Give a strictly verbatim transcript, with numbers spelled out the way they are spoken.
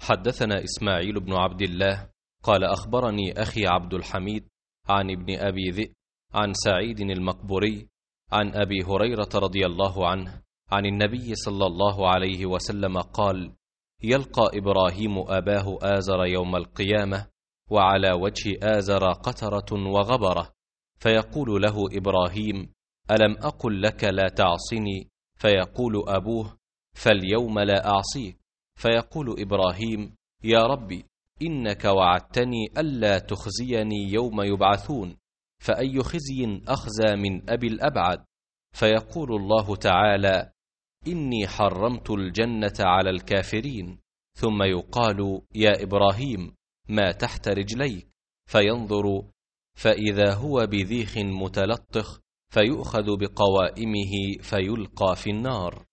حدثنا إسماعيل بن عبد الله قال أخبرني أخي عبد الحميد عن ابن أبي ذئب عن سعيد المقبوري عن أبي هريرة رضي الله عنه عن النبي صلى الله عليه وسلم قال: يلقى إبراهيم أباه آزر يوم القيامة وعلى وجه آزر قترة وغبرة، فيقول له إبراهيم: ألم أقل لك لا تعصني؟ فيقول أبوه: فاليوم لا أعصيك. فيقول إبراهيم: يا ربي، إنك وعدتني ألا تخزيني يوم يبعثون، فأي خزي أخزى من أبي الأبعد؟ فيقول الله تعالى: إني حرمت الجنة على الكافرين. ثم يقال: يا إبراهيم، ما تحت رجليك؟ فينظر فإذا هو بذيخ متلطخ، فيؤخذ بقوائمه فيلقى في النار.